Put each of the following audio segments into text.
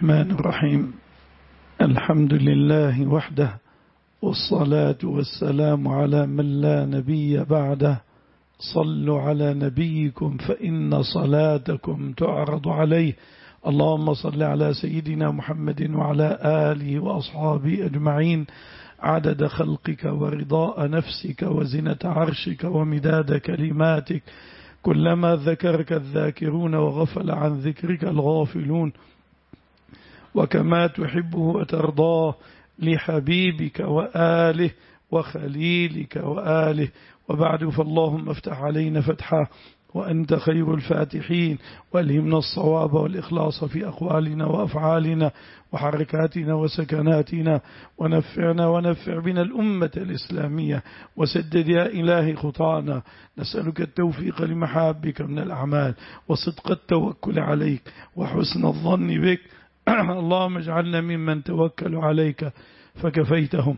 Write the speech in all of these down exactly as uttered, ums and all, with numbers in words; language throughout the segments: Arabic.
الرحمن الرحيم. الحمد لله وحده، والصلاة والسلام على من لا نبي بعده. صلوا على نبيكم فإن صلاتكم تعرض عليه. اللهم صل على سيدنا محمد وعلى آله وأصحابه أجمعين عدد خلقك ورضاء نفسك وزنة عرشك ومداد كلماتك، كلما ذكرك الذاكرون وغفل عن ذكرك الغافلون، وكما تحبه وترضاه لحبيبك وآله وخليلك وآله. وبعد، فاللهم افتح علينا فتحا وأنت خير الفاتحين، والهمنا الصواب والإخلاص في أقوالنا وأفعالنا وحركاتنا وسكناتنا، ونفعنا ونفع بنا الأمة الإسلامية، وسدد يا إلهي خطانا. نسألك التوفيق لمحابك من الأعمال، وصدق التوكل عليك، وحسن الظن بك. اللهم اجعلنا ممن توكلوا عليك فكفيتهم،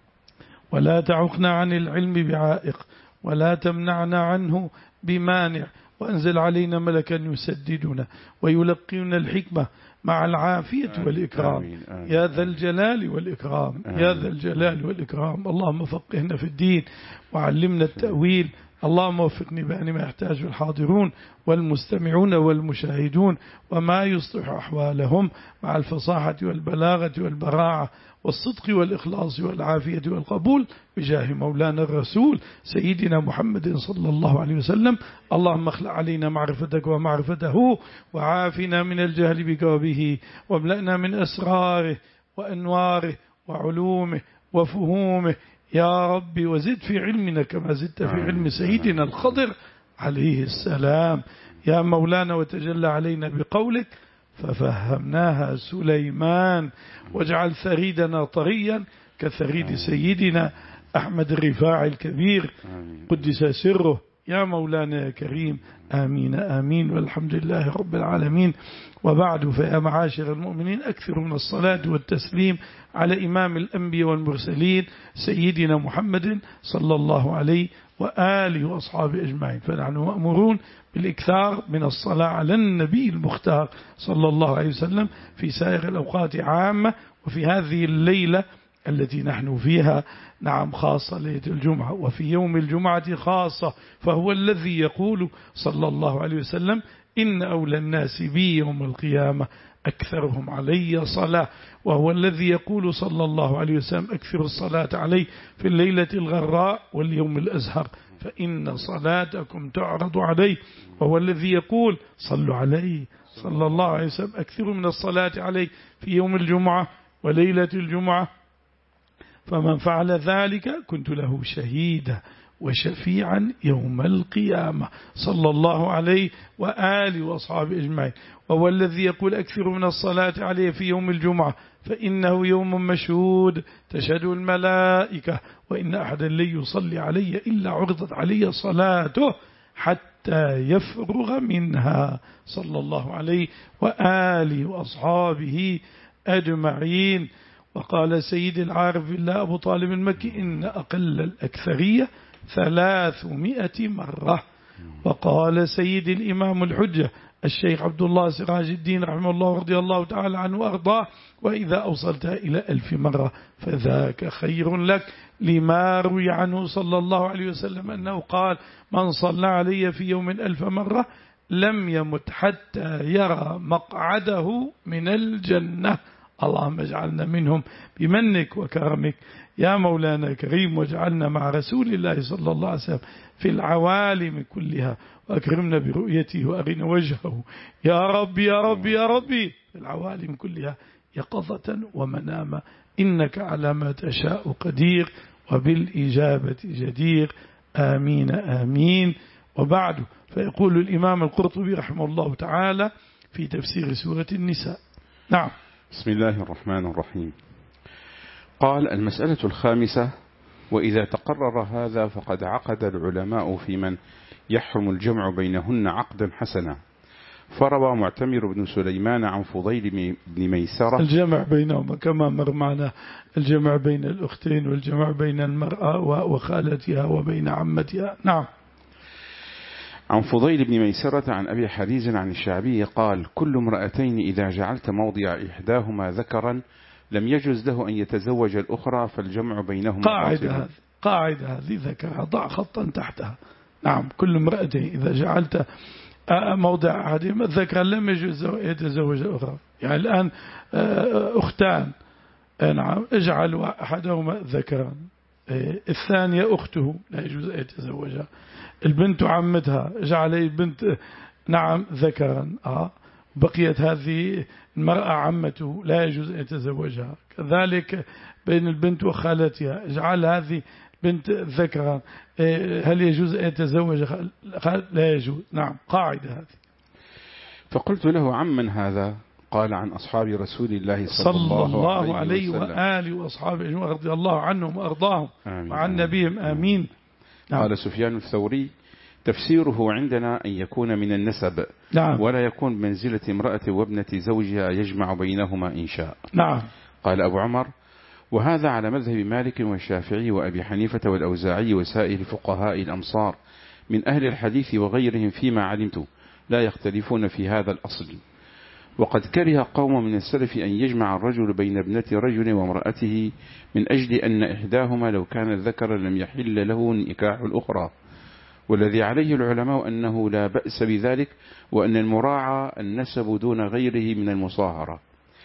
ولا تعقنا عن العلم بعائق، ولا تمنعنا عنه بمانع، وأنزل علينا ملكا يسددنا ويلقينا الحكمة مع العافية والإكرام. آمين آمين يا ذا الجلال والإكرام. آمين يا ذا الجلال والإكرام. اللهم فقهنا في الدين وعلمنا التأويل. اللهم وفقني بأن ما يحتاج الحاضرون والمستمعون والمشاهدون، وما يصلح أحوالهم مع الفصاحة والبلاغة والبراعة والصدق والإخلاص والعافية والقبول، بجاه مولانا الرسول سيدنا محمد صلى الله عليه وسلم. اللهم اخلع علينا معرفتك ومعرفته، وعافنا من الجهل بك وبه، واملأنا من أسراره وأنواره وعلومه وفهومه يا ربي، وزد في علمنا كما زدت في علم سيدنا الخضر عليه السلام يا مولانا. وتجلى علينا بقولك ففهمناها سليمان، واجعل ثريدنا طريا كثريد سيدنا أحمد الرفاعي الكبير قدس سره يا مولانا يا كريم. آمين آمين، والحمد لله رب العالمين. وبعد، فيا معاشر المؤمنين، أكثر من الصلاة والتسليم على إمام الأنبياء والمرسلين سيدنا محمد صلى الله عليه وآله وأصحابه أجمعين. فنحن مأمورون بالإكثار من الصلاة على النبي المختار صلى الله عليه وسلم في سائر الأوقات عامة، وفي هذه الليلة التي نحن فيها نعم خاصة ليلة الجمعة، وفي يوم الجمعة خاصة. فهو الذي يقول صلى الله عليه وسلم إن أولى الناس بي يوم القيامة أكثرهم علي صلاة، وهو الذي يقول صلى الله عليه وسلم أكثر الصلاة عليه في الليلة الغراء واليوم الأزهر، فإن صلاتكم تعرض عليه. وهو الذي يقول صلوا عليه صلى الله عليه وسلم أكثر من الصلاة عليه في يوم الجمعة وليلة الجمعة، فمن فعل ذلك كنت له شهيدا وشفيعا يوم القيامة صلى الله عليه وآله وأصحابه أجمعين. وهو الذي يقول أكثر من الصلاة عليه في يوم الجمعة فإنه يوم مشهود تشهد الملائكة، وإن أحدا لن يصلي علي إلا عرضت علي صلاته حتى يفرغ منها صلى الله عليه وآله وأصحابه أجمعين. وقال سيد العارف بالله أبو طالب المكي إن أقل الأكثرية ثلاثمائة مرة. وقال سيد الإمام الحجة الشيخ عبد الله سراج الدين رحمه الله رضي الله تعالى عنه وأرضاه وإذا أوصلتها إلى ألف مرة فذاك خير لك، لما روي عنه صلى الله عليه وسلم أنه قال من صلى علي في يوم ألف مرة لم يمت حتى يرى مقعده من الجنة. اللهم اجعلنا منهم بمنك وكرمك يا مولانا كريم، واجعلنا مع رسول الله صلى الله عليه وسلم في العوالم كلها، وأكرمنا برؤيته وأرنا وجهه يا ربي يا ربي يا ربي في العوالم كلها يقظة ومناما، إنك على ما تشاء قدير وبالإجابة جدير. آمين آمين. وبعد، فيقول الإمام القرطبي رحمه الله تعالى في تفسير سورة النساء. نعم. بسم الله الرحمن الرحيم. قال: المسألة الخامسة: وإذا تقرر هذا فقد عقد العلماء في من يحرم الجمع بينهن عقدا حسنا. فروى معتمر بن سليمان عن فضيل بن ميسرة الجمع بينهما كما مر معنا، الجمع بين الأختين والجمع بين المرأة وخالتها وبين عمتها. نعم. عن فضيل بن ميسرة عن أبي حريز عن الشعبي قال: كل امرأتين إذا جعلت موضع إحداهما ذكرا لم يجوز له أن يتزوج الأخرى، فالجمع بينهما قاعدة باطل. هذه قاعدة هذه ذكرها، ضع خطا تحتها. نعم، كل امرأتين إذا جعلت موضع أحدهما ذكرا لم يجوز يتزوج الأخرى. يعني الآن أختان، نعم، اجعل أحدهما ذكرا، الثانية أخته لا يجوز أن يتزوجها. البنت عمتها، اجعل البنت نعم ذكرا، آه بقيت هذه المرأة عمته لا يجوز أن يتزوجها. كذلك بين البنت وخالتها، اجعل هذه بنت ذكرا، هل يجوز أن يتزوج؟ لا يجوز. نعم، قاعدة هذه. فقلت له: عمن هذا؟ قال: عن أصحاب رسول الله صلى, صلى الله, الله عليه, عليه وآله وأصحابه رضي الله عنهم وأرضاهم وعن نبيهم آمين. نعم. قال سفيان الثوري: تفسيره عندنا أن يكون من النسب، نعم، ولا يكون بمنزلة امرأة وابنة زوجها يجمع بينهما إن شاء. نعم. قال أبو عمر: وهذا على مذهب مالك والشافعي وأبي حنيفة والأوزاعي وسائر فقهاء الأمصار من أهل الحديث وغيرهم فيما علمت، لا يختلفون في هذا الأصل. وقد كره قوم من السلف أن يجمع الرجل بين ابنة رجل وامرأته من أجل أن إحداهما لو كانت ذكرا لم يحل له نكاح الأخرى، والذي عليه العلماء أنه لا بأس بذلك، وأن المراعى النسب دون غيره من المصاهرة.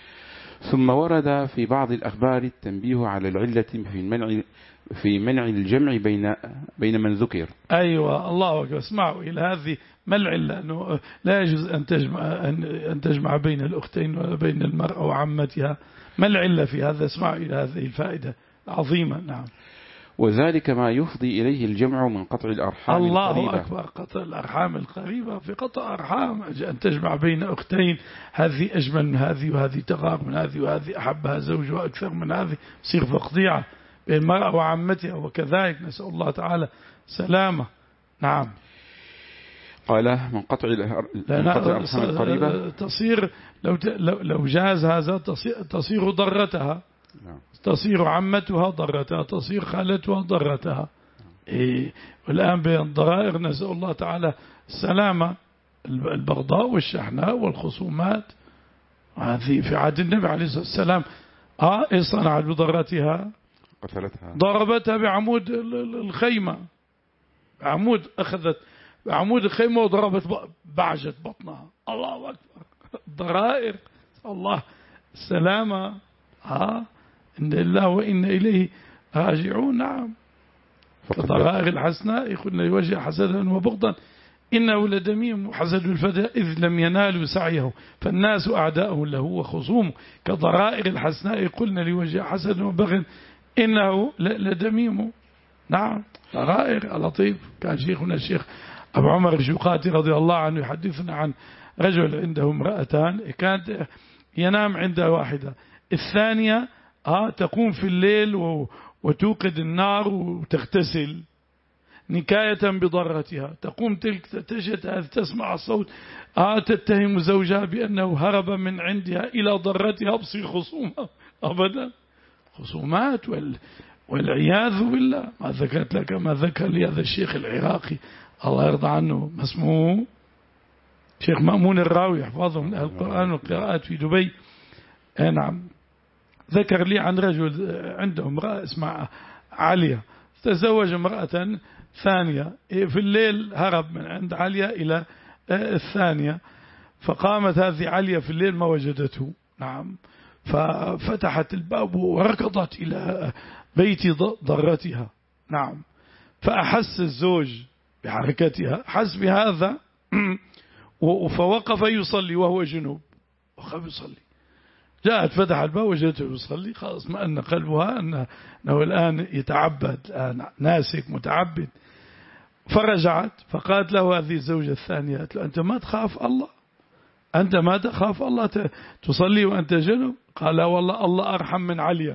ثم ورد في بعض الأخبار التنبيه على العلة في المنع في منع الجمع بين بين من ذكر. أيوة، الله أكبر. اسمعوا إلى هذه، ما العلة؟ أنه لا يجوز أن تجمع أن تجمع بين الأختين ولا بين المرأة وعمتها. ما العلة في هذا؟ اسمعوا إلى هذه الفائدة العظيمة. نعم. وذلك ما يفضي إليه الجمع من قطع الأرحام الله القريبة. أكبر. قطع الأرحام القريبة، في قطع أرحام أن تجمع بين أختين، هذه أجمل من هذه وهذه تغار من هذه وهذه أحبها زوجها أكثر من هذه، يصير فقديعة بين المرأة وعمتها، وكذلك نسأل الله تعالى سلامة. نعم. قال: من قطع الأرحام القريبة تصير لو لو جاز هذا تصير ضرتها، تصير عمتها ضرتها، تصير خالتها ضرتها. إيه، والآن بين الضرائر نسأل الله تعالى السلامة، البغضاء والشحناء والخصومات، هذه في عهد النبي عليه الصلاة والسلام. آه إيه صنعت بضرتها؟ قتلتها، ضربتها بعمود الخيمة، عمود أخذت بعمود الخيمة وضربت بعجت بطنها. الله أكبر. ضرائر، الله السلامة. آه إن الله وإن إليه راجعون. نعم. كضرائر الحسناء يخلنا لوجه حسدا وبغضا إنه لدميم حسد الفتى إذ لم ينالوا سعيه فالناس أعداءه له وخصومه. كضرائر الحسناء قلنا لوجه حسد وبغض إنه لدميم. نعم، ضرائر لطيف. كان شيخنا الشيخ أبو عمر الجوقاتي رضي الله عنه يحدثنا عن رجل عنده امرأتان، كانت ينام عند واحدة، الثانية آه تقوم في الليل وتوقد النار وتغتسل نكاية بضرتها. تقوم تلك تجد تسمع الصوت آه تتهم زوجها بأنه هرب من عندها إلى ضرتها، بصير خصومة أبدا، خصومات وال والعياذ بالله. ما ذكرت لك ما ذكر لي هذا الشيخ العراقي الله يرضى عنه، ما اسمه شيخ مأمون الراوي، يحفظه من القرآن والقراءات في دبي. نعم. ذكر لي عن رجل عنده امرأة اسمها عليا، تزوج امرأة ثانية، في الليل هرب من عند عليا إلى الثانية، فقامت هذه عليا في الليل ما وجدته. نعم. ففتحت الباب وركضت إلى بيت ضرتها. نعم. فأحس الزوج بحركتها، حس بهذا فوقف يصلي وهو جنوب، وقف يصلي. جاءت فتح الباب وجدته يصلي، خلاص ما أن قلبها أنه الآن يتعبد، الآن ناسك متعبد. فرجعت فقالت له هذه الزوجة الثانية، قالت له: أنت ما تخاف الله؟ أنت ما تخاف الله تصلي وأنت جنوب؟ قال: والله الله أرحم من عليا.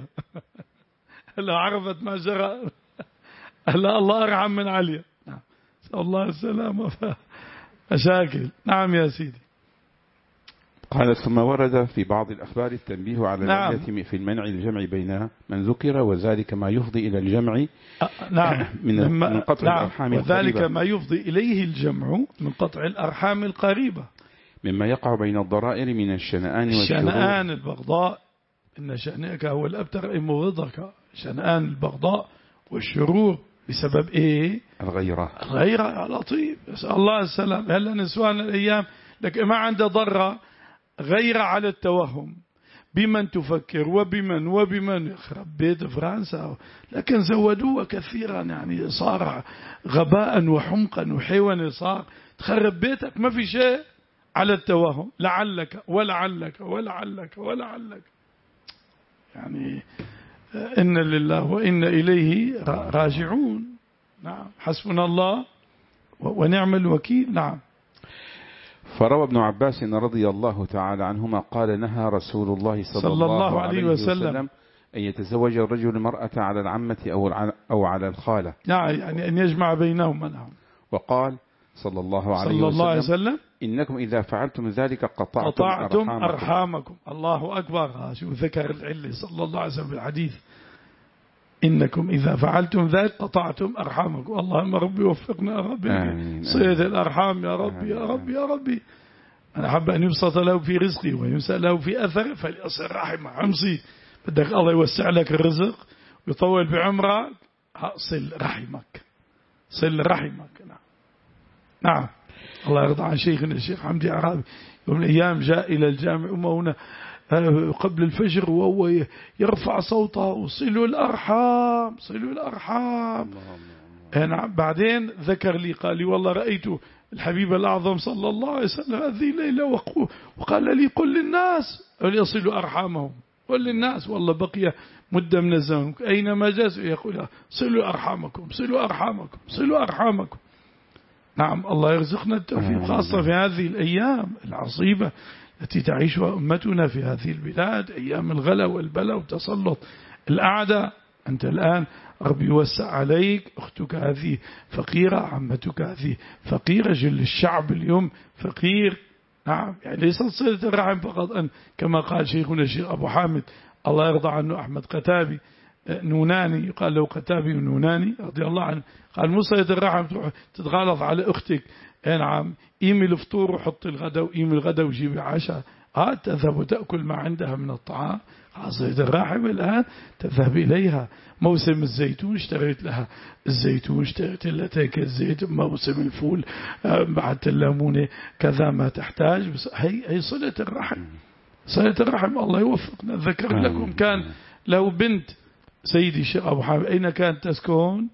لا عرفت ما جرى. لا، الله أرحم من عليا. نعم. الله السلامة. مشاكل. نعم يا سيدي. قال ثم ورد في بعض الأخبار التنبيه على نعم. العلة في المنع الجمع بين من ذكر، وذلك ما يفضي إلى الجمع نعم من, من قطع نعم الأرحام وذلك القريبة، ما يفضي إليه الجمع من قطع الأرحام القريبة، مما يقع بين الضرائر من الشنآن والشرور. الشنآن البغضاء، إن شأنك هو الأبتر إن مبغضك، شنآن البغضاء والشرور بسبب إيه؟ الغيرة. الغيرة يا لطيف، يسأل الله السلام. هلا نسوان الأيام لك ما عنده ضرة غير على التوهم بمن تفكر وبمن وبمن يخرب بيت فرنسا، لكن زودوه كثيرا، يعني صار غباء وحمقا وحيوان، صار تخرب بيتك ما في شيء على التوهم، لعلك ولعلك ولعلك ولعلك، يعني إن لله وإن إليه راجعون. نعم حسبنا الله ونعم الوكيل. نعم. فروى ابن عباس رضي الله تعالى عنهما قال نهى رسول الله صلى, صلى الله, الله عليه وسلم, وسلم أن يتزوج الرجل المرأة على العمة أو على الخالة، نعم يعني أن يجمع بينهما. نعم. وقال صلى الله عليه صلى الله وسلم, وسلم إنكم إذا فعلتم ذلك قطعتم, قطعتم أرحامكم. أرحامكم. الله أكبر. شو ذكر العلة صلى الله عليه وسلم في الحديث، إنكم إذا فعلتم ذلك قطعتم أرحامكم. اللهم ربي وفقنا يا ربي صيد الأرحام يا ربي يا ربي يا ربي. أنا حب أن يبسط له في رزقي ويمسأ له في أثره فليصل رحمه. عمصي بدك الله يوسع لك الرزق ويطول بعمرك، صل رحمك صل رحمك. نعم. نعم. الله يرضى عن شيخنا الشيخ حمدي عرابي، يوم من الأيام جاء إلى الجامع أمه هنا قبل الفجر وهو يرفع صوته وصلوا الأرحام صلوا الأرحام. نعم. بعدين ذكر لي قال لي والله رأيت الحبيب الأعظم صلى الله عليه وسلم هذه الليلة وقال لي قل للناس يصلوا أرحامهم، قل للناس. والله بقي مدة من الزمن أينما جاء يقول صلوا أرحامكم صلوا أرحامكم صلوا أرحامكم. نعم. الله يرزقنا التوفيق خاصة في هذه الأيام العصيبة التي تعيشها أمتنا في هذه البلاد، أيام الغلا والبلا وتسلط الأعداء. أنت الآن ربي يوسع عليك، أختك هذه فقيرة، عمتك هذه فقيرة، جل الشعب اليوم فقير. نعم. يعني ليست صلة الرحم فقط أن كما قال شيخنا الشيخ أبو حامد الله يرضى عنه أحمد قتابي نوناني، يقال له قتابي ونوناني رضي الله عنه، قال مو صلة الرحم تروح تتغالظ على أختك. نعم. قيمي الفطور وحطي الغداء وقيمي الغداء وجيبي عشاء، ها تذهب وتأكل ما عندها من الطعام. صلة الرحم الآن تذهب إليها. موسم الزيتون اشتريت لها الزيتون، اشتريت لها تيك الزيت، موسم الفول بعد الليمونة كذا ما تحتاج. بس هي هي صلة الرحم. صلة الرحم. الله يوفقنا. ذكر لكم كان له بنت سيدي الشيخ أبو حامد، أين كانت تسكن؟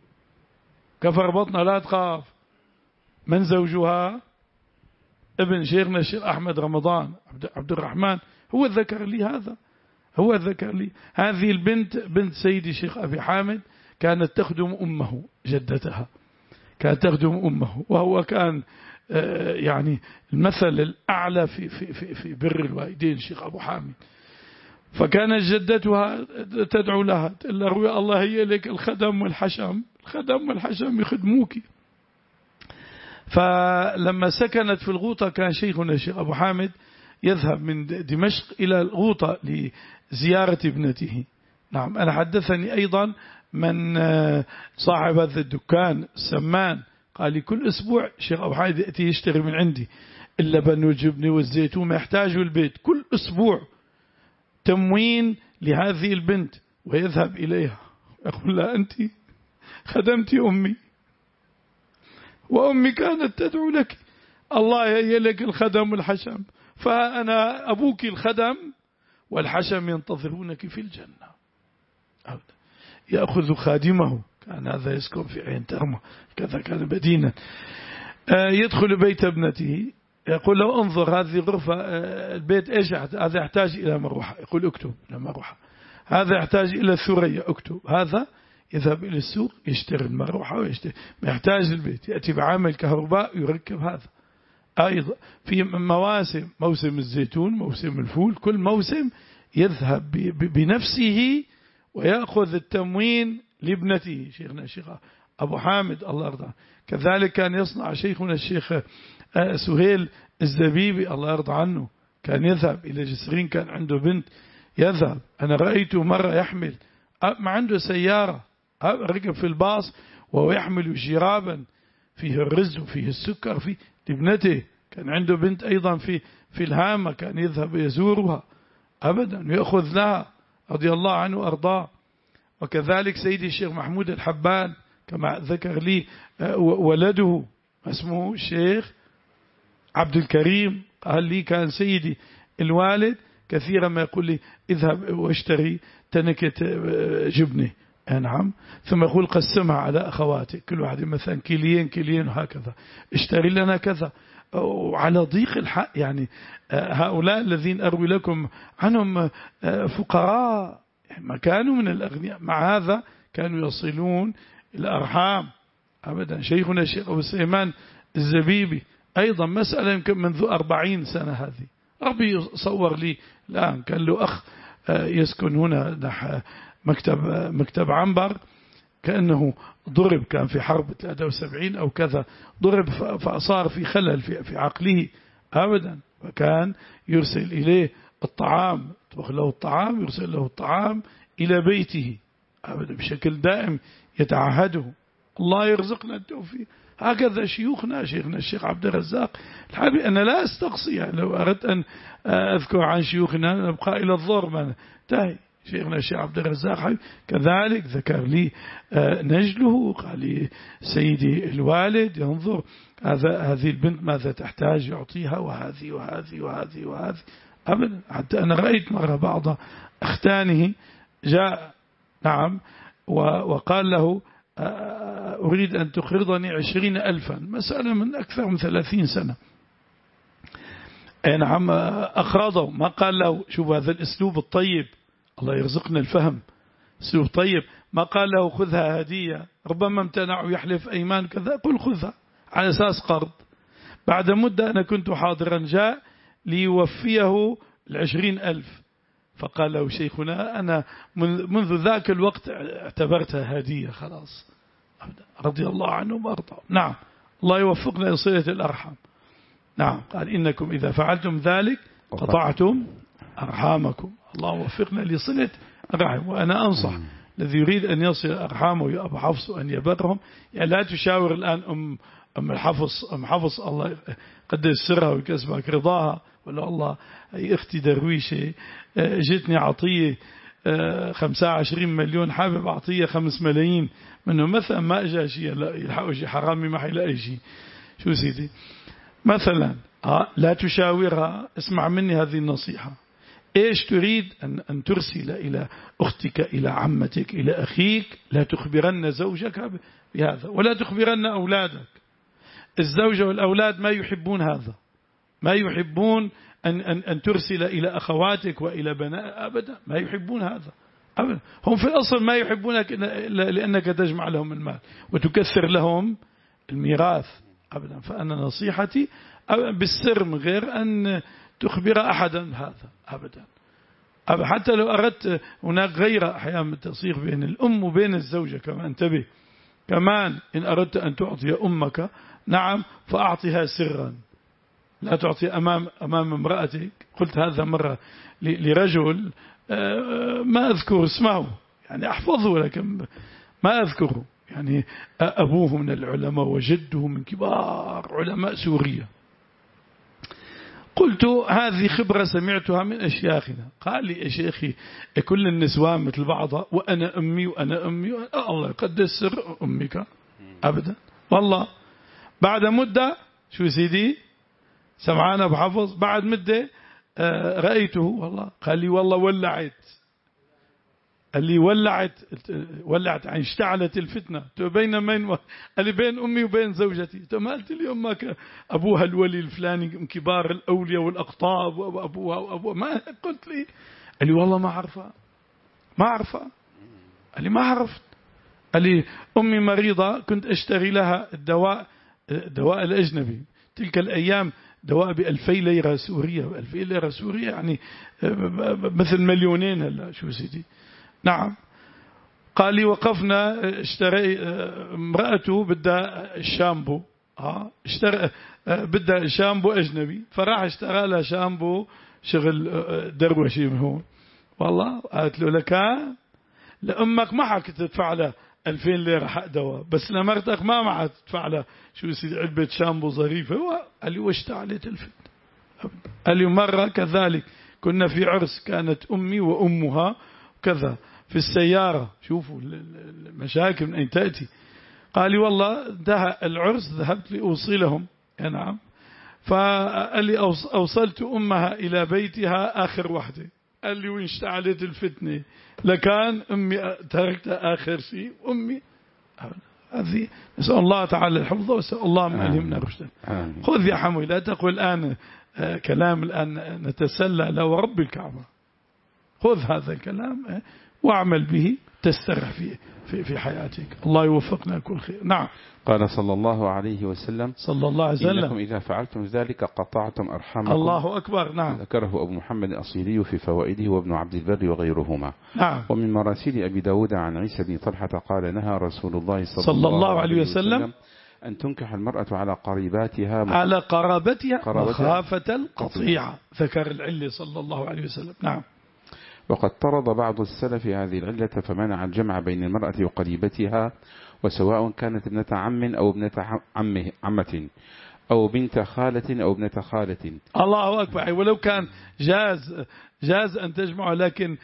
كفر بطنها لا تخاف. من زوجها؟ ابن شيخنا الشيخ أحمد رمضان عبد الرحمن، هو ذكر لي هذا، هو ذكر لي هذه البنت بنت سيدي الشيخ أبي حامد كانت تخدم أمه جدتها، كانت تخدم أمه، وهو كان يعني المثل الأعلى في في في في بر الوالدين الشيخ أبو حامد. فكانت جدتها تدعو لها تقول لها الله هي لك الخدم والحشم، الخدم والحشم يخدموك. فلما سكنت في الغوطة كان شيخنا الشيخ أبو حامد يذهب من دمشق إلى الغوطة لزيارة ابنته. نعم. أنا حدثني أيضا من صاحب هذا الدكان السمان قال لي كل أسبوع الشيخ أبو حامد يأتي يشتري من عندي اللبن والجبن والزيتون ما يحتاجه البيت، كل أسبوع تموين لهذه البنت، ويذهب إليها يقول لها أنت خدمت أمي وأمي كانت تدعو لك، الله هي لك الخدم والحشم، فأنا أبوك الخدم والحشم ينتظرونك في الجنة. يأخذ خادمه، كان هذا يسكن في عين ترمى كذا كان بدينا، يدخل بيت ابنته يقول له انظر هذه الغرفة البيت ايش هذا يحتاج إلى مروحة، يقول اكتب إلى مروحة، هذا يحتاج إلى ثريا اكتب، هذا يذهب إلى السوق يشتري المروحة ويشتري ما يحتاج البيت، يأتي بعامل كهرباء يركب هذا. أيضا في مواسم، موسم الزيتون، موسم الفول، كل موسم يذهب بنفسه ويأخذ التموين لابنته. شيخنا الشيخ أبو حامد الله يرضى. كذلك كان يصنع شيخنا الشيخ سهيل الزبيبي الله يرضى عنه، كان يذهب إلى جسرين، كان عنده بنت يذهب. أنا رأيته مرة يحمل، ما عنده سيارة، ركب في الباص وهو يحمل جرابا فيه الرز وفيه السكر فيه لابنته. كان عنده بنت أيضا في في الهامة، كان يذهب يزورها أبدا ويأخذ لها رضي الله عنه وأرضاه. وكذلك سيدي الشيخ محمود الحبان كما ذكر لي ولده اسمه الشيخ عبد الكريم، قال لي كان سيدي الوالد كثيرا ما يقول لي اذهب واشتري تنكة جبنة، نعم، ثم يقول قسمها على أخواتك، كل واحد مثلا كيلين كيلين وهكذا، اشتري لنا كذا. وعلى ضيق الحق يعني هؤلاء الذين أروي لكم عنهم فقراء ما كانوا من الأغنياء، مع هذا كانوا يصلون الأرحام أبدا. شيخنا الشيخ أبو سليمان الزبيبي أيضا مسألة يمكن منذ أربعين سنة هذه، ربي صور لي الآن، كان له أخ يسكن هنا نح مكتب مكتب عنبر، كأنه ضرب، كان في حرب ثلاثة وسبعين أو كذا، ضرب فصار في خلل في في عقله أبدا، فكان يرسل إليه الطعام، يطبخ له الطعام، يرسل له الطعام إلى بيته أبدا بشكل دائم يتعهده. الله يرزقنا التوفيق. هكذا شيوخنا، شيخنا الشيخ عبد الرزاق الحبيب. أنا لا أستقصي، يعني لو أردت أن أذكر عن شيوخنا نبقى إلى الظهر ما ننتهي. شيخنا الشيخ عبد الرزاق حبيب كذلك ذكر لي نجله، قال لي سيدي الوالد ينظر هذا هذه البنت ماذا تحتاج يعطيها، وهذه وهذه وهذه وهذه أبدا. حتى أنا رأيت مرة بعض أختانه جاء نعم وقال له أريد أن تقرضني عشرين ألفا، مسألة من أكثر من ثلاثين سنة. أي نعم أقرضه، ما قال له شوف هذا الأسلوب الطيب، الله يرزقنا الفهم، أسلوب طيب، ما قال له خذها هدية، ربما امتنع ويحلف أيمان كذا، قل خذها على أساس قرض. بعد مدة أنا كنت حاضرا، جاء ليوفيه العشرين ألف، فقال له شيخنا أنا منذ ذاك الوقت اعتبرتها هدية خلاص، رضي الله عنه وارضاه. نعم الله يوفقنا لصلة الأرحام. نعم قال إنكم إذا فعلتم ذلك قطعتم أرحامكم. الله وفقنا لصلة الرحم. وأنا أنصح الذي يريد أن يصل أرحامه يا أبو حفص أن يبرهم، يعني لا تشاور الآن أم أم الحفص أم حفص الله قد يسرها ويكسبك رضاها، ولا الله أي أختي درويشة جتني عطية خمسة وعشرين مليون، حابب أعطيه خمس ملايين منه مثلا، ما أجا شيء لا يلحقوا شيء حرامي ما حيلاقي شيء. شو سيدي مثلا آه لا تشاورها، اسمع مني هذه النصيحة. إيش تريد أن أن ترسل إلى أختك إلى عمتك إلى أخيك، لا تخبرن زوجك بهذا ولا تخبرن أولادك. الزوجة والأولاد ما يحبون هذا، ما يحبون أن أن أن ترسل إلى أخواتك وإلى بنات أبدا، ما يحبون هذا أبدا. هم في الأصل ما يحبونك لأنك تجمع لهم المال وتكثر لهم الميراث أبدا. فأنا نصيحتي بالسر من غير أن تخبر أحدا هذا أبدا. حتى لو أردت هناك غير أحيانا التصيغ بين الأم وبين الزوجة كما انتبه. كمان إن أردت أن تعطي أمك نعم فأعطيها سرا، لا تعطي أمام أمام امرأتك. قلت هذا مرة لرجل ما أذكر اسمه، يعني أحفظه لكن ما أذكره، يعني أبوه من العلماء وجده من كبار علماء سوريا. قلت هذه خبرة سمعتها من أشياخنا. قال لي يا شيخي كل النسوان مثل بعضها، وأنا أمي وأنا أمي وأنا الله قدس سر أمك أبدا. والله بعد مدة شو سيدي سمعانا بحفظ، بعد مدة رأيته والله قال لي والله ولعت، قال لي ولعت ولعت يعني اشتعلت الفتنة بين من قال لي بين أمي وبين زوجتي. ثم قلت لي أمك أبوها الولي الفلاني من كبار الأولياء والأقطاب وأبوها وأبوها، ما قلت لي. قال لي والله ما عرفها ما عرفها قال لي ما عرفت. قال لي أمي مريضة كنت أشتري لها الدواء الدواء الأجنبي، تلك الأيام دواء بألفي ليرة سورية، بألفي ليرة سورية يعني مثل مليونين هلا شو سيدي. نعم قال لي وقفنا اشتري امرأته بدها الشامبو، ها اشترى بدها شامبو أجنبي، فراح اشترى لها شامبو شغل دروشي من هون. والله قالت له لكان لأمك ما حك تدفع له ألفين ليرة حق دواء، بس لمرتك ما معها تدفع له شو يصير علبة شامبو ظريفة. هو قال لي واشتعلت الفتنة. قال لي مرة كذلك كنا في عرس، كانت أمي وأمها كذا في السيارة، شوفوا المشاكل من أين تأتي. قال لي والله ده العرس ذهبت لأوصلهم. نعم. فقال لي أوصلت أمها إلى بيتها آخر وحدة. قال لي وانشتعلت الفتنة، لكان أمي تركتها آخر شيء أمي. هذه نسأل الله تعالى الحفظ، وسأل الله أن يلهمنا رشدا. خذ يا حموي، لا تقول الآن كلام الآن نتسلى له ورب الكعبة. خذ هذا الكلام واعمل به تسترح فيه في في حياتك. الله يوفقنا كل خير. نعم. قال صلى الله عليه وسلم صلى الله عليه وسلم إنكم إذا فعلتم ذلك قطعتم أرحامكم. الله أكبر. نعم. ذكره أبو محمد الأصيلي في فوائده وابن عبد البر وغيرهما. نعم. ومن مراسيل أبي داود عن عيسى بن طلحة قال نهى رسول الله صلى, صلى الله عليه وسلم, وسلم أن تنكح المرأة على قريباتها على قرابتها مخافة القطيعة. ذكر العلة صلى الله عليه وسلم. نعم. وقد طرد بعض السلف هذه العلة فمنع الجمع بين المرأة وقريبتها، وسواء كانت ابنة عم أو ابنة عمه عمة أو بنت خالة أو ابنة خالة. الله أكبر. ولو كان جاز جاز أن تجمع، لكن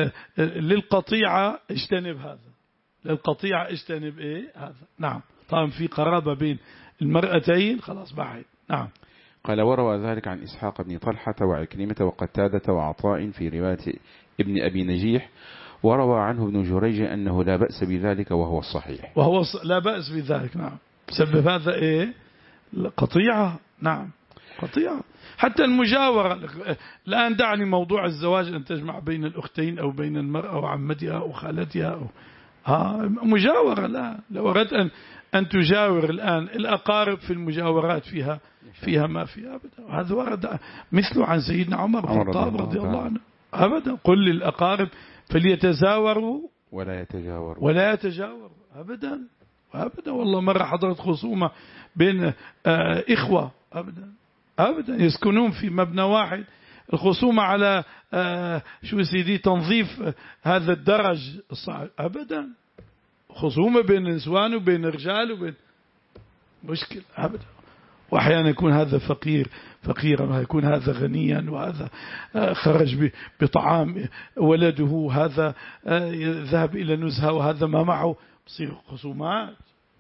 للقطيعة اجتنب هذا. للقطيعة اجتنب إيه هذا. نعم. طبعا في قرابة بين المرأتين خلاص بعيد. نعم. قال وروى ذلك عن إسحاق بن طلحة وعكرمة وقتادة وعطاء في رواية ابن أبي نجيح، وروى عنه ابن جريج أنه لا بأس بذلك وهو الصحيح. وهو لا بأس بذلك. نعم. بسبب هذا إيه قطيعة. نعم قطيعة. حتى المجاورة الآن دعني موضوع الزواج أن تجمع بين الأختين أو بين المرأة وعمتها أو خالتها أو ها مجاورة. لا لو أردت أن أن تجاور الآن الأقارب في المجاورات فيها فيها ما فيها أبدا. هذا ورد مثله عن سيدنا عمر بن الخطاب رضي الله عنه أبدا. قل للأقارب فليتزاوروا ولا يتجاوروا ولا يتجاوروا أبدا أبدا. والله مرة حضرت خصومة بين إخوة أبدا أبدا يسكنون في مبنى واحد، الخصومة على شو سيدي تنظيف هذا الدرج الصعب أبدا. خصومة بين النسوان وبين الرجال وبين مشكل أبدا. وأحيانا يكون هذا فقير فقيرا ويكون هذا غنيا، وهذا خرج بطعام ولده، هذا ذهب إلى نزهة وهذا ما معه، بصير خصومات.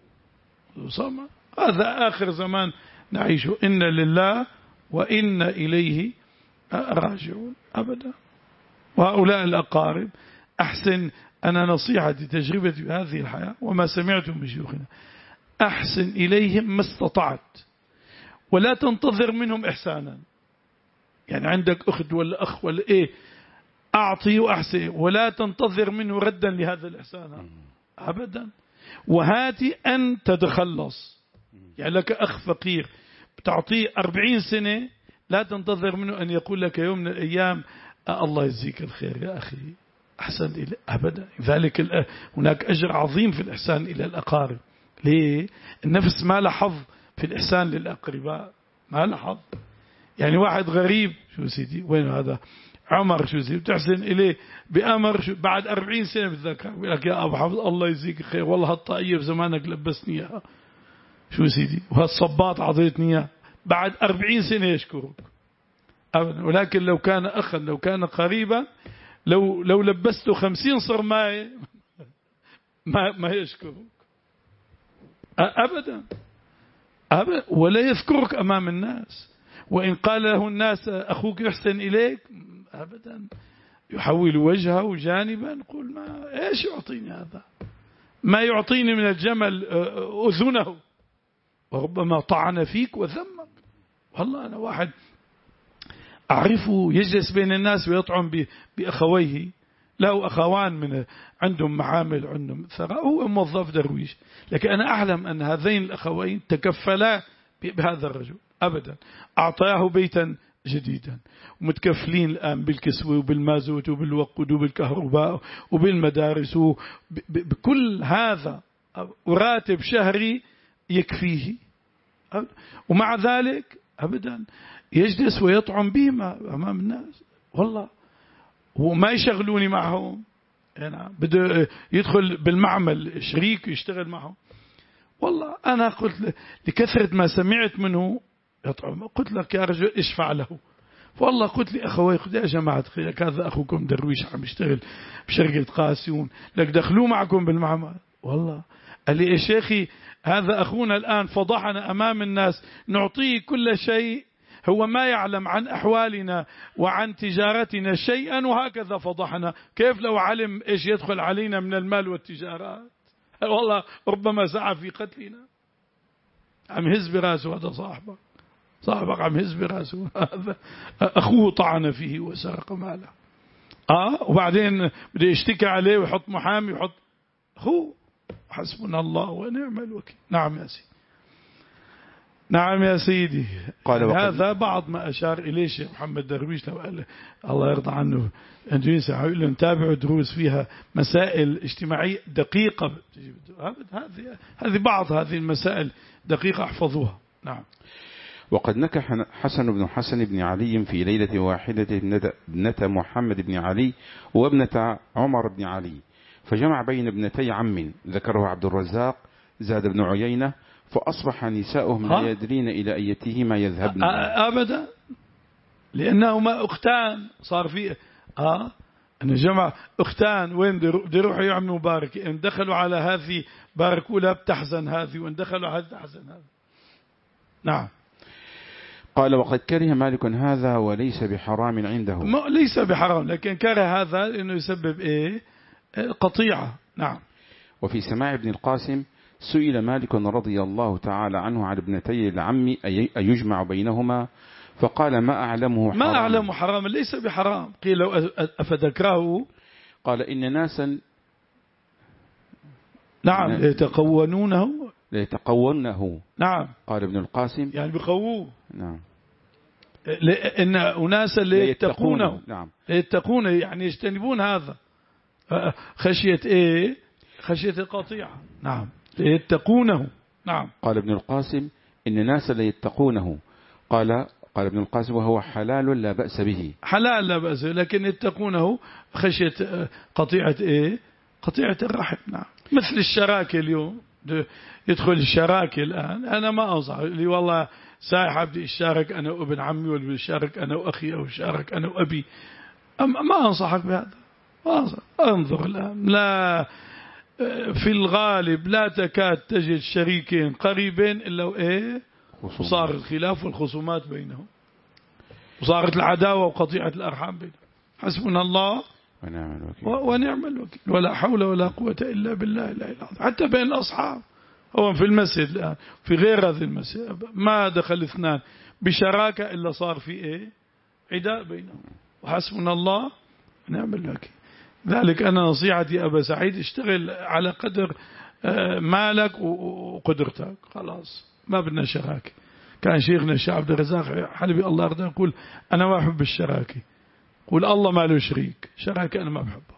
هذا آخر زمان نعيشه. إن لله وإن إليه راجعون أبدا. وهؤلاء الأقارب أحسن. أنا نصيحتي تجربتي بهذه الحياة وما سمعتم بشيوخنا، أحسن إليهم ما استطعت ولا تنتظر منهم إحسانا. يعني عندك أخت ولا أخ ولا إيه، أعطي وأحسن ولا تنتظر منه ردا لهذا الإحسان أبدا. وهاتي أن تتخلص. يعني لك أخ فقير بتعطيه أربعين سنة، لا تنتظر منه أن يقول لك يوم من الأيام الله يجزيك الخير يا أخي أحسن إليه أبدا. ذلك هناك أجر عظيم في الإحسان إلى الأقارب. ليه؟ النفس ما له حظ في الإحسان للأقرباء، ما له حظ. يعني واحد غريب شو سيدي وين هذا عمر شو سيدي بتحسن إليه بأمر شو بعد أربعين سنة بتذكر يقول لك يا أبو حفظ الله يجزيك خير والله هالطاقية زمانك لبسني إياها شو سيدي وهالصباط عطيتني إياه، بعد أربعين سنة يشكرك أبدا. ولكن لو كان أخا لو كان قريبا لو لو لبسته خمسين صرماية ما ما يشكرك أبدا أبدا، ولا يذكرك أمام الناس. وإن قال له الناس أخوك يحسن إليك أبدا يحول وجهه جانبا يقول ما إيش يعطيني هذا، ما يعطيني من الجمل أذنه وربما طعن فيك وذمك. والله أنا واحد أعرفه يجلس بين الناس ويطعن بأخويه، له أخوان من عندهم معامل عندهم ثراء، هو موظف درويش، لكن أنا أعلم أن هذين الأخوين تكفلا بهذا الرجل أبدا. أعطاه بيتا جديدا ومتكفلين الآن بالكسوة وبالمازوت وبالوقود وبالكهرباء وبالمدارس بكل هذا، وراتب شهري يكفيه. ومع ذلك أبدا يجلس ويطعم بهما أمام الناس. والله وما يشغلوني معهم، يعني بده يدخل بالمعمل شريك يشتغل معهم. والله أنا قلت لكثرة ما سمعت منه يطعم، قلت لك يا رجل اشفع له. والله قلت لي أخوي، قلت يا جماعة هذا أخوكم درويش عم يشتغل بشركة قاسيون، لك دخلوه معكم بالمعمل. والله قال لي يا شيخي هذا أخونا الآن فضحنا أمام الناس، نعطيه كل شيء، هو ما يعلم عن أحوالنا وعن تجارتنا شيئا وهكذا فضحنا، كيف لو علم إيش يدخل علينا من المال والتجارات؟ والله ربما سعى في قتلنا. عم هز براسه هذا صاحبك، صاحبك عم هز براسه، هذا أخوه طعن فيه وسرق ماله. آه وبعدين بده يشتكي عليه ويحط محامي ويحط أخوه. حسبنا الله ونعم الوكيل. نعم يا سيدي، نعم يا سيدي. قال هذا بعض ما أشار إليه الشيخ محمد درويش، لو قال الله يرضى عنه أندونيسيا يقول له نتابع دروس فيها مسائل اجتماعية دقيقة، هذه هذه بعض هذه المسائل دقيقة احفظوها. نعم. وقد نكح حسن بن حسن بن علي في ليلة واحدة ابنة محمد بن علي وابنة عمر بن علي، فجمع بين ابنتي عم، ذكره عبد الرزاق زاد بن عيينة، فأصبح نساؤهم لا يدرين إلى أيتهما يذهبن. أبدا، لأنهما أختان، صار في آه أن جمع أختان، وين بده يروحوا يعملوا باركة، إن دخلوا على هذه باركوا لا بتحزن هذه، وإن دخلوا على هذه تحزن هذه. نعم. قال وقد كره مالك هذا وليس بحرام عنده. ليس بحرام، لكن كره هذا لأنه يسبب إيه؟ قطيعة. نعم. وفي سماع ابن القاسم سئل مالك رضي الله تعالى عنه عن ابنتي العم أيجمع بينهما، فقال ما أعلمه حرام. ما أعلم حرام، ليس بحرام. قيل لو أفذكره، قال إن ناسا نعم يتقونونه ليتقونه. نعم. قال ابن القاسم يعني بقووه. نعم. إن أناسا ليتقونه. نعم. ليتقونه يعني يجتنبون هذا، خشية إيه؟ خشية القطيعة. نعم. ليتقونه. نعم. قال ابن القاسم إن ناسا ليتقونه، قال قال ابن القاسم وهو حلال لا بأس به. حلال لا بأس به، لكن يتقونه خشية قطيعة إيه؟ قطيعة الرحم. نعم. مثل الشراكة اليوم، يدخل الشراكة الآن، أنا ما أنصح لي والله سايح بدي أشارك أنا وابن عمي، ولا بدي أشارك أنا وأخي، أو أشارك أنا وأبي، ما أنصحك بهذا. انظر الآن، لا في الغالب لا تكاد تجد شريكين قريبين إلا وإيه؟ وصار الخلاف والخصومات بينهم، وصارت العداوة وقطيعة الأرحام بينهم. حسبنا الله ونعم الوكيل. ونعم الوكيل، ولا حول ولا قوة إلا بالله العلي العظيم. حتى بين الأصحاب، هو في المسجد الآن في غير هذه المسجد ما دخل اثنان بشراكة إلا صار في إيه؟ عداء بينهم. وحسبنا الله ونعم الوكيل. ذلك أنا نصيحتي يا أبا سعيد، اشتغل على قدر مالك وقدرتك، خلاص ما بدنا شراكة. كان شيخنا الشيخ عبد الرزاق حلبي الله يرضى يقول أنا ما أحب الشراكة، قول الله ما له شريك، شراكة أنا ما بحبها.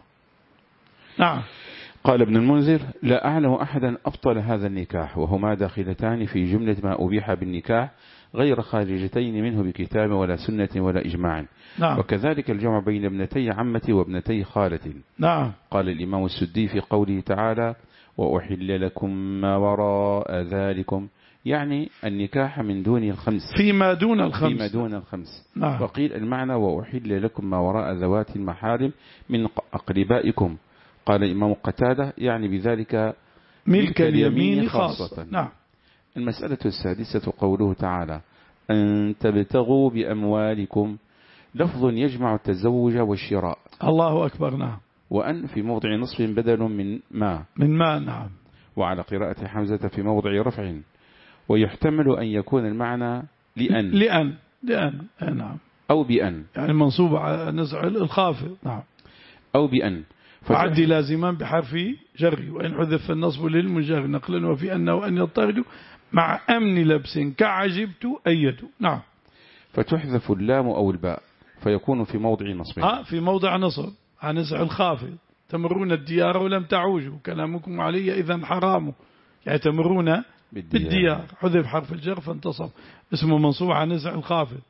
نعم. قال ابن المنذر لا أعلم أحدا أبطل هذا النكاح، وهما داخلتان في جملة ما أبيح بالنكاح غير خارجتين منه بكتاب ولا سنة ولا إجماع. نعم. وكذلك الجمع بين ابنتي عمتي وابنتي خالتي. نعم. قال الإمام السدي في قوله تعالى وأحل لكم ما وراء ذلكم، يعني النكاح من دون الخمس، فيما دون الخمس. فيما دون الخمس. نعم. وقيل المعنى وأحل لكم ما وراء ذوات المحارم من أقربائكم. قال الإمام قتادة يعني بذلك ملك اليمين خاصة. نعم. المسألة السادسة قوله تعالى أن تبتغوا بأموالكم، لفظ يجمع التزوج والشراء. الله أكبر. نعم. وأن في موضع نصف بدل من ما من ما. نعم. وعلى قراءة حمزة في موضع رفع، ويحتمل أن يكون المعنى لأن لأن لأن نعم، أو بأن، يعني منصوب على نزع الخافض. نعم. أو بأن وعدي لازما بحرف جر، وإن حذف النصب للمجر نقلا، وفي أنه أن يضطرد مع أمن لبس كعجبت أيد. نعم. فتحذف اللام أو الباء فيكون في موضع نصب. ها في موضع نصب عن نزع الخافض. تمرون الديار ولم تعوجوا كلامكم علي إذا حرام، يعني تمرون بالديار, بالديار. حذف حرف الجر فانتصب، اسمه منصوب عن نزع الخافض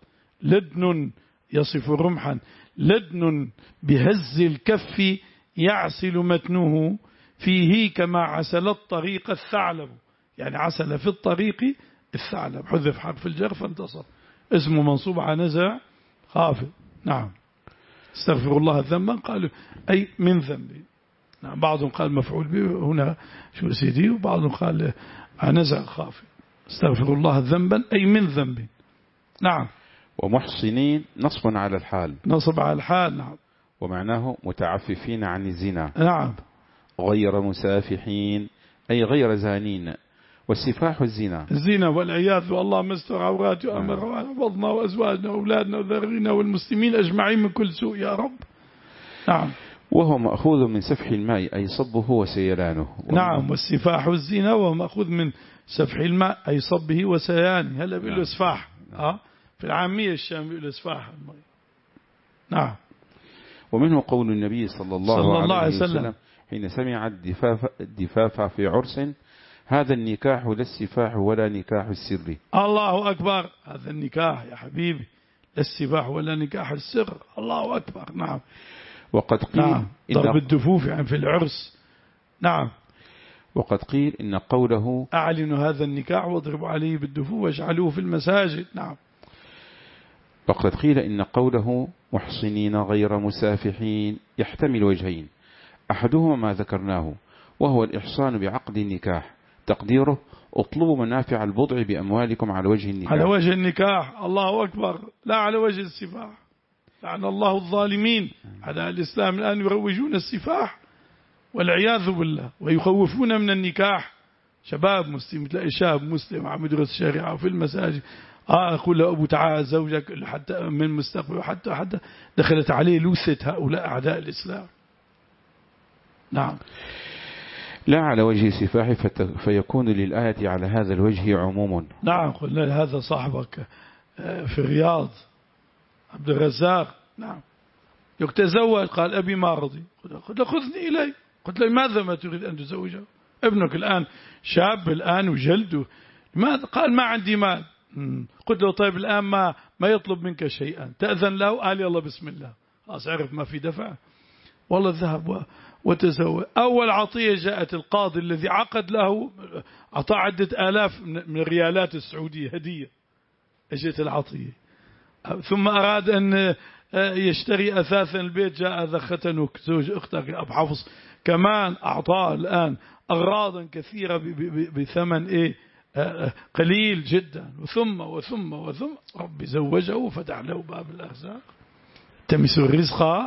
لدن يصف رمحا لدن بهز الكف يعسل متنه فيه كما عسل الطريق الثعلب، يعني عسل في الطريق الثعلب، حذف حرف الجر فانتصر، اسمه منصوب على نزع خافض. نعم. استغفر الله ذنبا قالوا أي من ذنب. نعم. بعضهم قال مفعول به هنا شو سيدي، وبعضهم قال على نزع خافض. استغفر الله ذنبا أي من ذنب. نعم. ومحصنين نصب على الحال، نصب على الحال. نعم. ومعناه متعففين عن الزنا. نعم. غير مسافحين أي غير زانين، والسفاح الزنا الزنا والعياذ، والله مستر عورات وأمر حفظنا وأزواجنا وأولادنا وذرينا والمسلمين أجمعين من كل سوء يا رب. نعم. وهو مأخوذ من سفح الماء أي صبه وسيلانه. نعم. والسفاح الزنا وهو مأخوذ من سفح الماء أي صبه وسيلانه. هلا بيقولوا سفاح. أه في العامية الشام بيقولوا سفاح. نعم. ومنه قول النبي صلى الله, صلى الله عليه وسلم, وسلم حين سمع الدفاف, الدفاف في عرس: هذا النكاح لا السفاح ولا نكاح السر. الله أكبر. هذا النكاح يا حبيبي لا السفاح ولا نكاح السر. الله أكبر. نعم. وقد قيل نعم. ضرب الدفوف يعني في العرس. نعم. وقد قيل إن قوله أعلنوا هذا النكاح واضربوا عليه بالدفوف واجعلوه في المساجد. نعم. وقد قيل إن قوله محصنين غير مسافحين يحتمل وجهين، أحدهما ما ذكرناه وهو الإحصان بعقد النكاح، تقديره: اطلبوا منافع البضع بأموالكم على وجه النكاح. على وجه النكاح. الله أكبر. لا على وجه السفاح. لعن الله الظالمين. على الإسلام الآن يروجون السفاح والعياذ بالله، ويخوفون من النكاح. شباب مسلم، تلاقي شاب مسلم عم يدرس شريعة في المساجد، آه أقول له أبو تعال زوجك حتى من مستقبل، حتى حتى دخلت عليه لوثة هؤلاء أعداء الإسلام. نعم. لا على وجه السفاح فيكون للآية على هذا الوجه عموم. نعم. قلنا هذا صاحبك في الرياض عبد الرزاق. نعم. يتزوج قال أبي ما رضي، قلت له خذني إلي، قلت له ماذا ما تريد أن تزوجه؟ ابنك الآن شاب الآن وجلده، ماذا؟ قال ما عندي مال. قلت له طيب الآن ما ما يطلب منك شيئا، تأذن له؟ قال يلا بسم الله. خلاص عرف ما في دفع، والله ذهب وتزوج. أول عطية جاءت القاضي الذي عقد له أعطى عدة آلاف من الريالات السعودية هدية، اجت العطية. ثم أراد أن يشتري أثاثا البيت، جاء ذا ختنك زوج أختك أبو حفص كمان أعطاه الآن أغراضا كثيرة بثمن إيه قليل جدا، وثم وثم وثم ربي زوجه وفتح له باب الأرزاق. تمسوا الرزق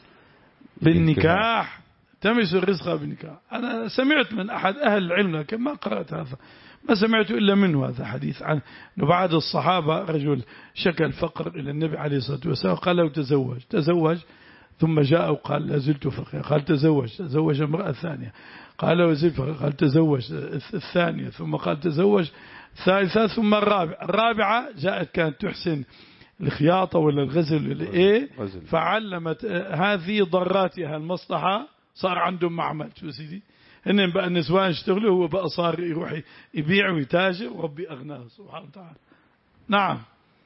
بالنكاح، تمسوا الرزق بالنكاح. أنا سمعت من أحد أهل العلم لكن ما قرأت هذا، ما سمعت إلا منه هذا حديث عن أنه بعد الصحابة رجل شكى الفقر إلى النبي عليه الصلاة والسلام، قال له تزوج تزوج ثم جاء وقال لا زلت فقيرا، قال تزوج تزوج امرأة ثانية، قال لا زلت فقيرا، قال تزوج الثانية، ثم قال تزوج الثالثة، ثم الرابعة. الرابعة جاءت كانت تحسن الخياطة ولا الغزل ولا إيه، فعلمت هذه ضراتها المصلحة، صار عندهم معمل. شو سيدي هن بقى النسوان يشتغلوا، هو بقى صار يروح يبيع ويتاجر وربي أغناه سبحانه وتعالى. نعم.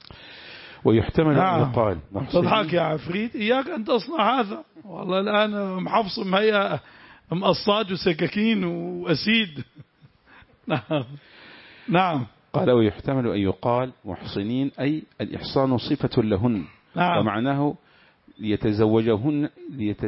ويحتمل نعم. أن يقال تضحك يا عفريت، إياك أن تصنع هذا، والله الآن محفص مهيئة مقصاد وسكاكين وأسيد. نعم. نعم. قال ويحتمل أن يقال محصنين أي الإحصان صفة لهن. نعم. ومعناه ليتزوجهن ليت...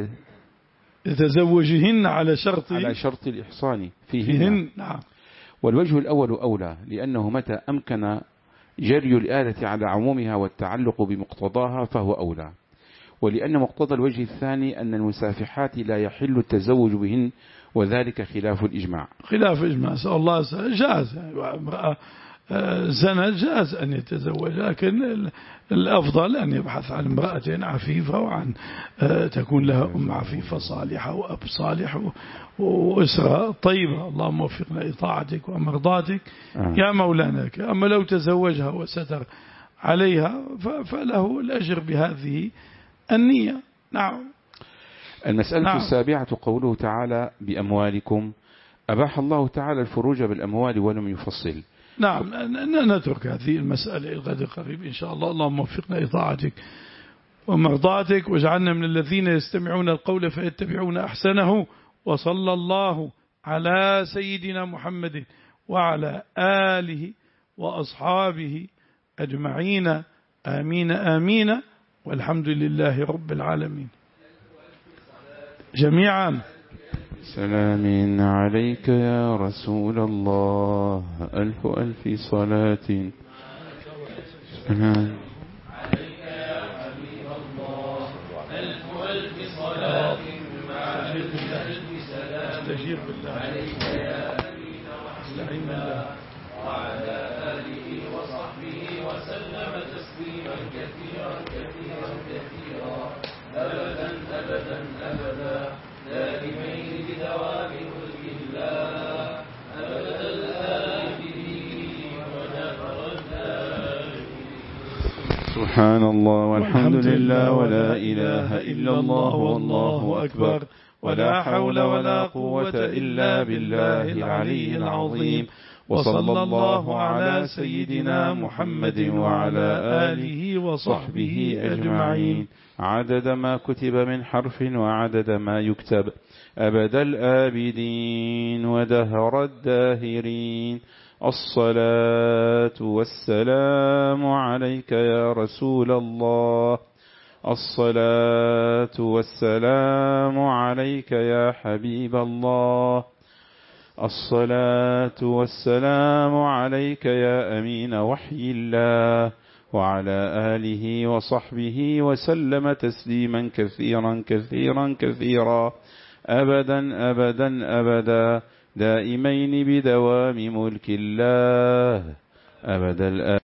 يتزوجهن على شرط على شرط الإحصان فيهن, فيهن. نعم. والوجه الأول أولى، لأنه متى أمكن جري الآلة على عمومها والتعلق بمقتضاها فهو أولى، ولأن مقتضى الوجه الثاني أن المسافحات لا يحل التزوج بهن، وذلك خلاف الإجماع. خلاف الإجماع. سأل الله جاز امرأة زنا جاز أن يتزوج، لكن الأفضل أن يبحث عن امرأة عفيفة، وعن تكون لها أم عفيفة صالحة وأب صالح وأسرة طيبة. اللهم وفقنا لطاعتك ومرضاتك آه. يا مولانا. أما لو تزوجها وستر عليها فله الأجر بهذه النية. نعم. المسألة نعم. السابعة قوله تعالى بأموالكم. أباح الله تعالى الفروج بالأموال ولم يفصل، نعم نترك هذه المسألة الغد القريب إن شاء الله. اللهم وفقنا لطاعتك ومرضاتك، واجعلنا من الذين يستمعون القول فيتبعون أحسنه. وصلى الله على سيدنا محمد وعلى آله وأصحابه أجمعين، آمين آمين، والحمد لله رب العالمين جميعا. سلام عليك يا رسول الله، ألف ألف صلاة. سلام عليك يا حبيب الله، ألف ألف صلاة مع ألف ألف سلام. استجير بالله عليك يا أمين وحسن وعلى آله وصحبه وسلم تسليما كثيرا كثيرا كثيرا، أبدا أبدا أبدا، دائمين بدوام ملك الله، أبدا الآبدين ونفر الدائمين. سبحان الله والحمد لله ولا إله إلا الله والله أكبر، ولا حول ولا قوة إلا بالله العلي العظيم. وصلى الله على سيدنا محمد وعلى آله وصحبه أجمعين، عدد ما كتب من حرف وعدد ما يكتب، أبد الآبدين ودهر الداهرين. الصلاة والسلام عليك يا رسول الله، الصلاة والسلام عليك يا حبيب الله، الصلاة والسلام عليك يا أمين وحي الله، وعلى آله وصحبه وسلم تسليما كثيرا كثيرا كثيرا، أبدا أبدا أبدا، دائمين بدوام ملك الله، أبدا الآبدين.